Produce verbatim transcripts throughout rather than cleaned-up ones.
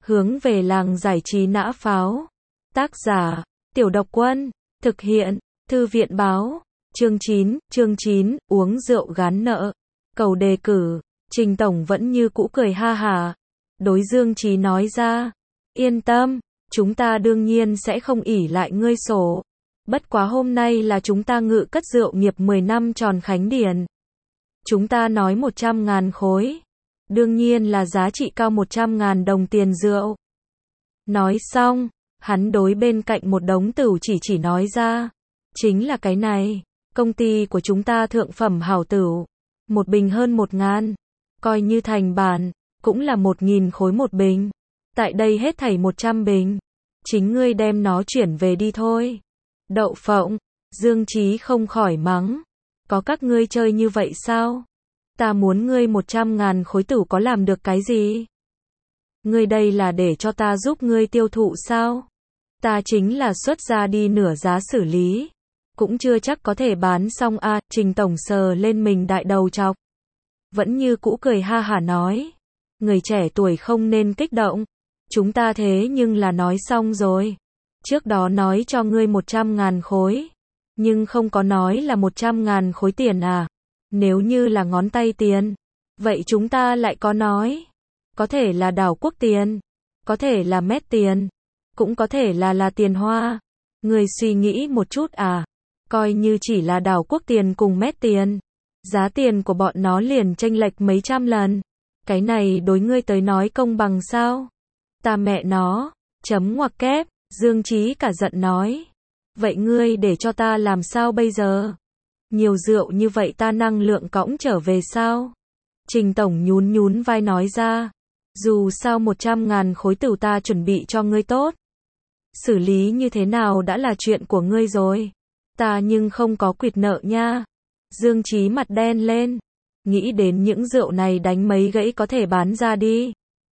Hướng về làng giải trí nã pháo. Tác giả, Tiểu Độc Quân. Thực hiện, Thư viện báo. Chương chín, chương chín, uống rượu gán nợ. Cầu đề cử, Trình Tổng vẫn như cũ cười ha hả. Đối Dương Chí nói ra, yên tâm, chúng ta đương nhiên sẽ không ỷ lại ngươi sổ. Bất quá hôm nay là chúng ta ngự cất rượu nghiệp mười năm tròn khánh điển. Chúng ta nói một trăm ngàn khối. Đương nhiên là giá trị cao một trăm ngàn đồng tiền rượu. Nói xong, hắn đối bên cạnh một đống tửu chỉ chỉ nói ra. Chính là cái này, công ty của chúng ta thượng phẩm hảo tửu. Một bình hơn một ngàn. Coi như thành bản, cũng là một nghìn khối một bình. Tại đây hết thảy một trăm bình. Chính ngươi đem nó chuyển về đi thôi. Đậu phộng, Dương Chí không khỏi mắng. Có các ngươi chơi như vậy sao? Ta muốn ngươi một trăm ngàn khối tửu có làm được cái gì? Ngươi đây là để cho ta giúp ngươi tiêu thụ sao? Ta chính là xuất ra đi nửa giá xử lý. Cũng chưa chắc có thể bán xong a. À, Trình Tổng sờ lên mình đại đầu chọc. Vẫn như cũ cười ha hả nói. Người trẻ tuổi không nên kích động. Chúng ta thế nhưng là nói xong rồi. Trước đó nói cho ngươi một trăm ngàn khối. Nhưng không có nói là một trăm ngàn khối tiền à. Nếu như là ngón tay tiền. Vậy chúng ta lại có nói. Có thể là đảo quốc tiền. Có thể là mét tiền. Cũng có thể là là tiền hoa. Ngươi suy nghĩ một chút à. Coi như chỉ là đảo quốc tiền cùng mét tiền. Giá tiền của bọn nó liền chênh lệch mấy trăm lần. Cái này đối ngươi tới nói công bằng sao? Ta mẹ nó. Chấm ngoặc kép. Dương Chí cả giận nói. Vậy ngươi để cho ta làm sao bây giờ? Nhiều rượu như vậy ta năng lượng cõng trở về sao? Trình Tổng nhún nhún vai nói ra. Dù sao một trăm ngàn khối tửu ta chuẩn bị cho ngươi tốt. Xử lý như thế nào đã là chuyện của ngươi rồi. Ta nhưng không có quỵt nợ nha. Dương Chí mặt đen lên. Nghĩ đến những rượu này đánh mấy gãy có thể bán ra đi.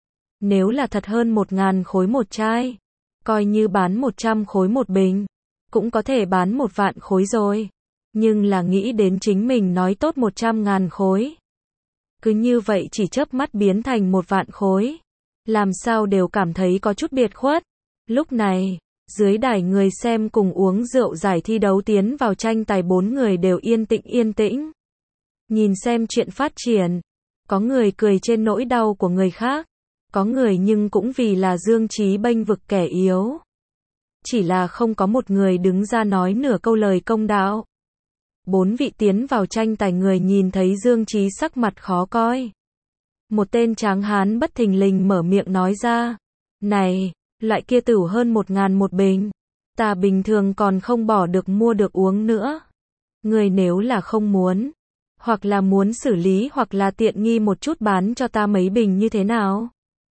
Nếu là thật hơn một ngàn khối một chai. Coi như bán một trăm khối một bình. Cũng có thể bán một vạn khối rồi. Nhưng là nghĩ đến chính mình nói tốt một trăm ngàn khối. Cứ như vậy chỉ chớp mắt biến thành một vạn khối. Làm sao đều cảm thấy có chút biệt khuất. Lúc này, dưới đài người xem cùng uống rượu giải thi đấu tiến vào tranh tài bốn người đều yên tĩnh yên tĩnh. Nhìn xem chuyện phát triển. Có người cười trên nỗi đau của người khác. Có người nhưng cũng vì là Dương Chí bênh vực kẻ yếu. Chỉ là không có một người đứng ra nói nửa câu lời công đạo. Bốn vị tiến vào tranh tài người nhìn thấy Dương Chí sắc mặt khó coi. Một tên tráng hán bất thình lình mở miệng nói ra. Này, loại kia tửu hơn một ngàn một bình. Ta bình thường còn không bỏ được mua được uống nữa. Người nếu là không muốn. Hoặc là muốn xử lý hoặc là tiện nghi một chút bán cho ta mấy bình như thế nào?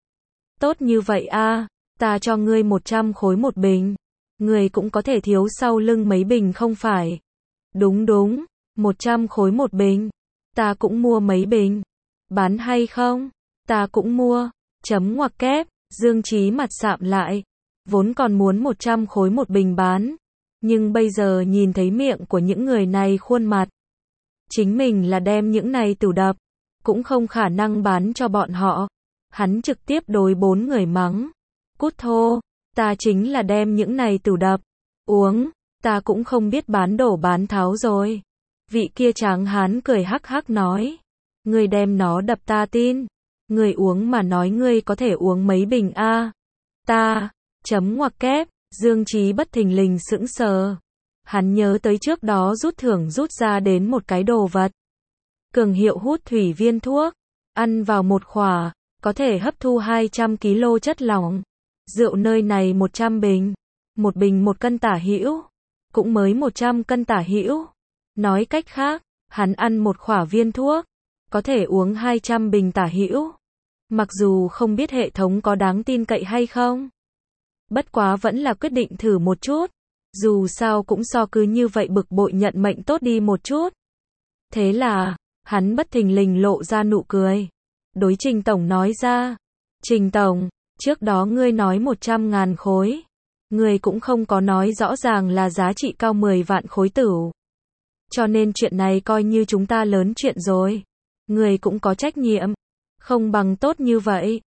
Tốt như vậy a, à, ta cho ngươi một trăm khối một bình. Ngươi cũng có thể thiếu sau lưng mấy bình không phải? Đúng đúng, một trăm khối một bình. Ta cũng mua mấy bình. Bán hay không? Ta cũng mua. Chấm ngoặc kép, Dương Chí mặt sạm lại. Vốn còn muốn một trăm khối một bình bán. Nhưng bây giờ nhìn thấy miệng của những người này khuôn mặt. Chính mình là đem những này tửu đập. Cũng không khả năng bán cho bọn họ. Hắn trực tiếp đối bốn người mắng. Cút thô, ta chính là đem những này tửu đập. Uống, ta cũng không biết bán đổ bán tháo rồi. Vị kia tráng hán cười hắc hắc nói. Ngươi đem nó đập ta tin. Ngươi uống mà nói ngươi có thể uống mấy bình a? À? Ta, chấm ngoặc kép, Dương Chí bất thình lình sững sờ. Hắn nhớ tới trước đó rút thưởng rút ra đến một cái đồ vật. Cường hiệu hút thủy viên thuốc. Ăn vào một khỏa. Có thể hấp thu hai trăm ki lô gam chất lỏng. Rượu nơi này một trăm bình. Một bình một cân tả hữu. Cũng mới một trăm cân tả hữu. Nói cách khác, hắn ăn một khỏa viên thuốc. Có thể uống hai trăm bình tả hữu. Mặc dù không biết hệ thống có đáng tin cậy hay không. Bất quá vẫn là quyết định thử một chút. Dù sao cũng so cứ như vậy bực bội nhận mệnh tốt đi một chút. Thế là, hắn bất thình lình lộ ra nụ cười. Đối Trình Tổng nói ra. Trình Tổng, trước đó ngươi nói một trăm ngàn khối. Ngươi cũng không có nói rõ ràng là giá trị cao mười vạn khối tửu. Cho nên chuyện này coi như chúng ta lớn chuyện rồi. Ngươi cũng có trách nhiệm. Không bằng tốt như vậy.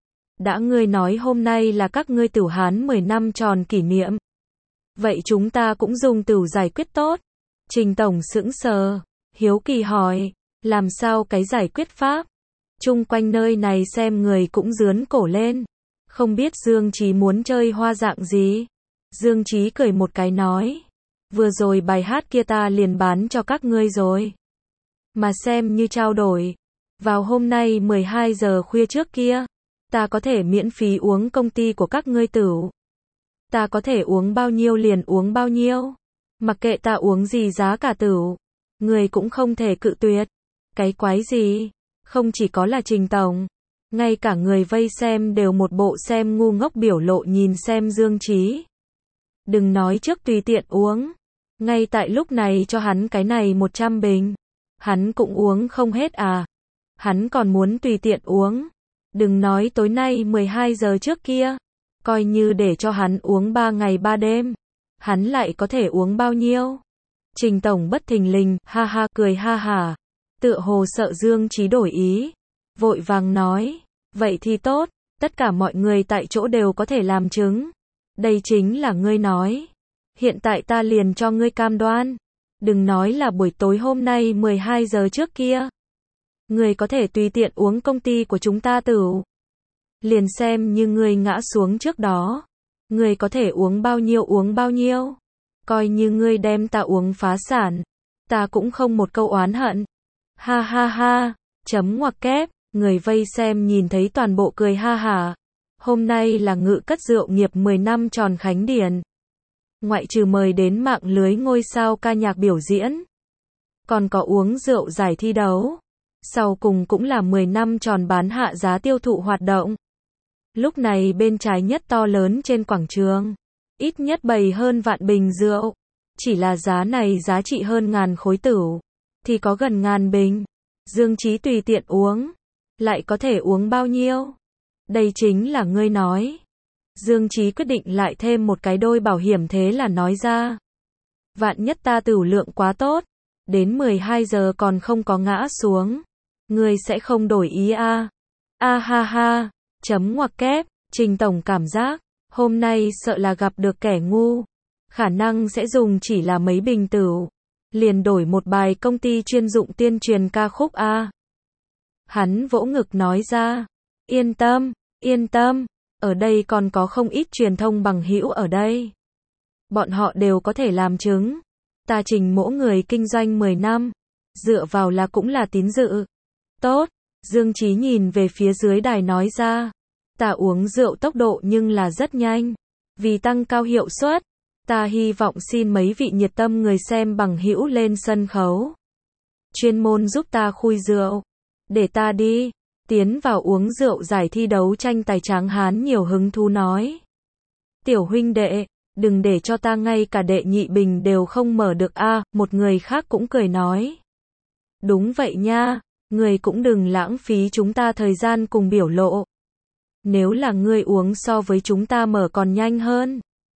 đã ngươi nói hôm nay là các ngươi Tửu Hán mười năm tròn kỷ niệm. Vậy chúng ta cũng dùng tửu giải quyết tốt. Trình tổng sững sờ, hiếu kỳ hỏi, làm sao cái giải quyết pháp? Chung quanh nơi này xem người cũng rướn cổ lên. Không biết Dương Chí muốn chơi hoa dạng gì? Dương Chí cười một cái nói, vừa rồi bài hát kia ta liền bán cho các ngươi rồi. Mà xem như trao đổi. Vào hôm nay mười hai giờ khuya trước kia, ta có thể miễn phí uống công ty của các ngươi tửu. Ta có thể uống bao nhiêu liền uống bao nhiêu. Mặc kệ ta uống gì giá cả tửu. Người cũng không thể cự tuyệt. Cái quái gì? Không chỉ có là Trình tổng. Ngay cả người vây xem đều một bộ xem ngu ngốc biểu lộ nhìn xem Dương Chí. Đừng nói trước tùy tiện uống. Ngay tại lúc này cho hắn cái này một trăm bình. Hắn cũng uống không hết à. Hắn còn muốn tùy tiện uống. Đừng nói tối nay mười hai giờ trước kia. Coi như để cho hắn uống ba ngày ba đêm. Hắn lại có thể uống bao nhiêu? Trình tổng bất thình lình, ha ha cười ha hả. Tựa hồ sợ Dương Chí đổi ý. Vội vàng nói. Vậy thì tốt. Tất cả mọi người tại chỗ đều có thể làm chứng. Đây chính là ngươi nói. Hiện tại ta liền cho ngươi cam đoan. Đừng nói là buổi tối hôm nay mười hai giờ trước kia. Ngươi có thể tùy tiện uống công ty của chúng ta tửu. Liền xem như ngươi ngã xuống trước đó. Ngươi có thể uống bao nhiêu uống bao nhiêu. Coi như ngươi đem ta uống phá sản. Ta cũng không một câu oán hận. Ha ha ha. Chấm ngoặc kép. Người vây xem nhìn thấy toàn bộ cười ha hả. Hôm nay là Ngự Cất Rượu nghiệp mười năm tròn khánh điển. Ngoại trừ mời đến mạng lưới ngôi sao ca nhạc biểu diễn. Còn có uống rượu giải thi đấu. Sau cùng cũng là mười năm tròn bán hạ giá tiêu thụ hoạt động. Lúc này bên trái nhất to lớn trên quảng trường. Ít nhất bày hơn vạn bình rượu. Chỉ là giá này giá trị hơn ngàn khối tửu. Thì có gần ngàn bình. Dương Chí tùy tiện uống. Lại có thể uống bao nhiêu? Đây chính là ngươi nói. Dương Chí quyết định lại thêm một cái đôi bảo hiểm thế là nói ra. Vạn nhất ta tửu lượng quá tốt. Đến mười hai giờ còn không có ngã xuống. Ngươi sẽ không đổi ý a? A ha ha. Chấm ngoặc kép. Trình tổng cảm giác. Hôm nay sợ là gặp được kẻ ngu. Khả năng sẽ dùng chỉ là mấy bình tửu. Liền đổi một bài công ty chuyên dụng tuyên truyền ca khúc a. Hắn vỗ ngực nói ra. Yên tâm, yên tâm. Ở đây còn có không ít truyền thông bằng hữu ở đây. Bọn họ đều có thể làm chứng. Ta Trình mỗ người kinh doanh mười năm. Dựa vào là cũng là tín dự. Tốt. Dương Chí nhìn về phía dưới đài nói ra. Ta uống rượu tốc độ nhưng là rất nhanh. Vì tăng cao hiệu suất. Ta hy vọng xin mấy vị nhiệt tâm người xem bằng hữu lên sân khấu. Chuyên môn giúp ta khui rượu. Để ta đi. Tiến vào uống rượu giải thi đấu tranh tài Tráng Hán nhiều hứng thú nói. Tiểu huynh đệ, đừng để cho ta ngay cả đệ nhị bình đều không mở được a. À, một người khác cũng cười nói. Đúng vậy nha, người cũng đừng lãng phí chúng ta thời gian cùng biểu lộ. Nếu là ngươi uống so với chúng ta mở còn nhanh hơn.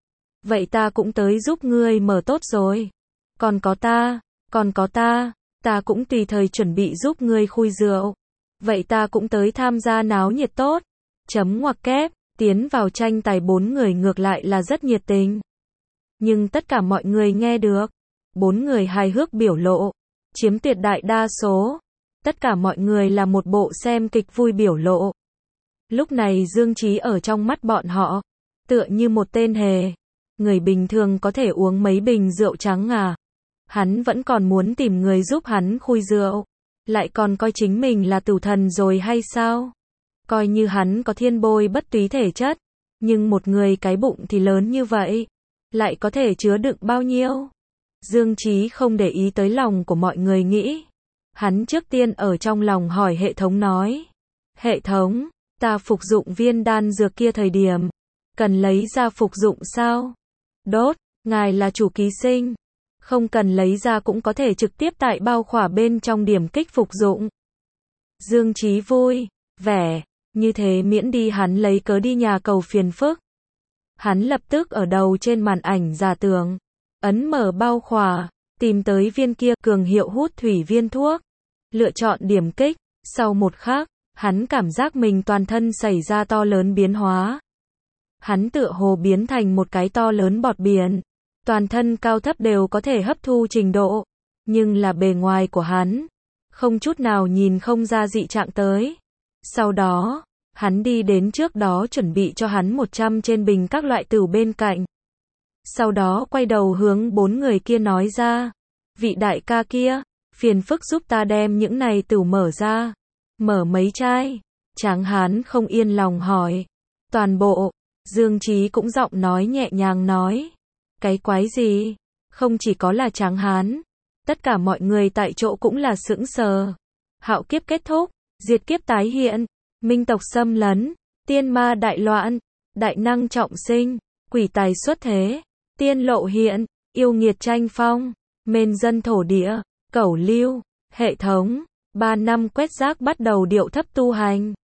Vậy ta cũng tới giúp ngươi mở tốt rồi. Còn có ta, còn có ta, ta cũng tùy thời chuẩn bị giúp ngươi khui rượu. Vậy ta cũng tới tham gia náo nhiệt tốt. Chấm ngoặc kép, tiến vào tranh tài bốn người ngược lại là rất nhiệt tình. Nhưng tất cả mọi người nghe được. Bốn người hài hước biểu lộ. Chiếm tuyệt đại đa số. Tất cả mọi người là một bộ xem kịch vui biểu lộ. Lúc này Dương Chí ở trong mắt bọn họ. Tựa như một tên hề. Người bình thường có thể uống mấy bình rượu trắng à. Hắn vẫn còn muốn tìm người giúp hắn khui rượu. Lại còn coi chính mình là tửu thần rồi hay sao? Coi như hắn có thiên bôi bất túy thể chất. Nhưng một người cái bụng thì lớn như vậy. Lại có thể chứa đựng bao nhiêu? Dương Chí không để ý tới lòng của mọi người nghĩ. Hắn trước tiên ở trong lòng hỏi hệ thống nói. Hệ thống, ta phục dụng viên đan dược kia thời điểm. Cần lấy ra phục dụng sao? Đốt, ngài là chủ ký sinh. Không cần lấy ra cũng có thể trực tiếp tại bao khỏa bên trong điểm kích phục dụng. Dương Chí vui, vẻ, như thế miễn đi hắn lấy cớ đi nhà cầu phiền phức. Hắn lập tức ở đầu trên màn ảnh giả tưởng, ấn mở bao khỏa, tìm tới viên kia cường hiệu hút thủy viên thuốc, lựa chọn điểm kích, sau một khắc, Hắn cảm giác mình toàn thân xảy ra to lớn biến hóa. Hắn tựa hồ biến thành một cái to lớn bọt biển. Toàn thân cao thấp đều có thể hấp thu trình độ. Nhưng là bề ngoài của hắn, không chút nào nhìn không ra dị trạng tới. Sau đó, hắn đi đến trước đó chuẩn bị cho hắn một trăm trên bình các loại tửu bên cạnh. Sau đó quay đầu hướng bốn người kia nói ra. Vị đại ca kia, phiền phức giúp ta đem những này tửu mở ra. Mở mấy chai? Tráng hán không yên lòng hỏi. Toàn bộ. Dương Chí cũng giọng nói nhẹ nhàng nói. Cái quái gì? Không chỉ có là Tráng hán, tất cả mọi người tại chỗ cũng là sững sờ. Hạo kiếp kết thúc, diệt kiếp tái hiện, minh tộc xâm lấn, tiên ma đại loạn, đại năng trọng sinh, quỷ tài xuất thế, tiên lộ hiện, yêu nghiệt tranh phong, mên dân thổ địa, cẩu lưu, hệ thống, ba năm quét rác bắt đầu điệu thấp tu hành.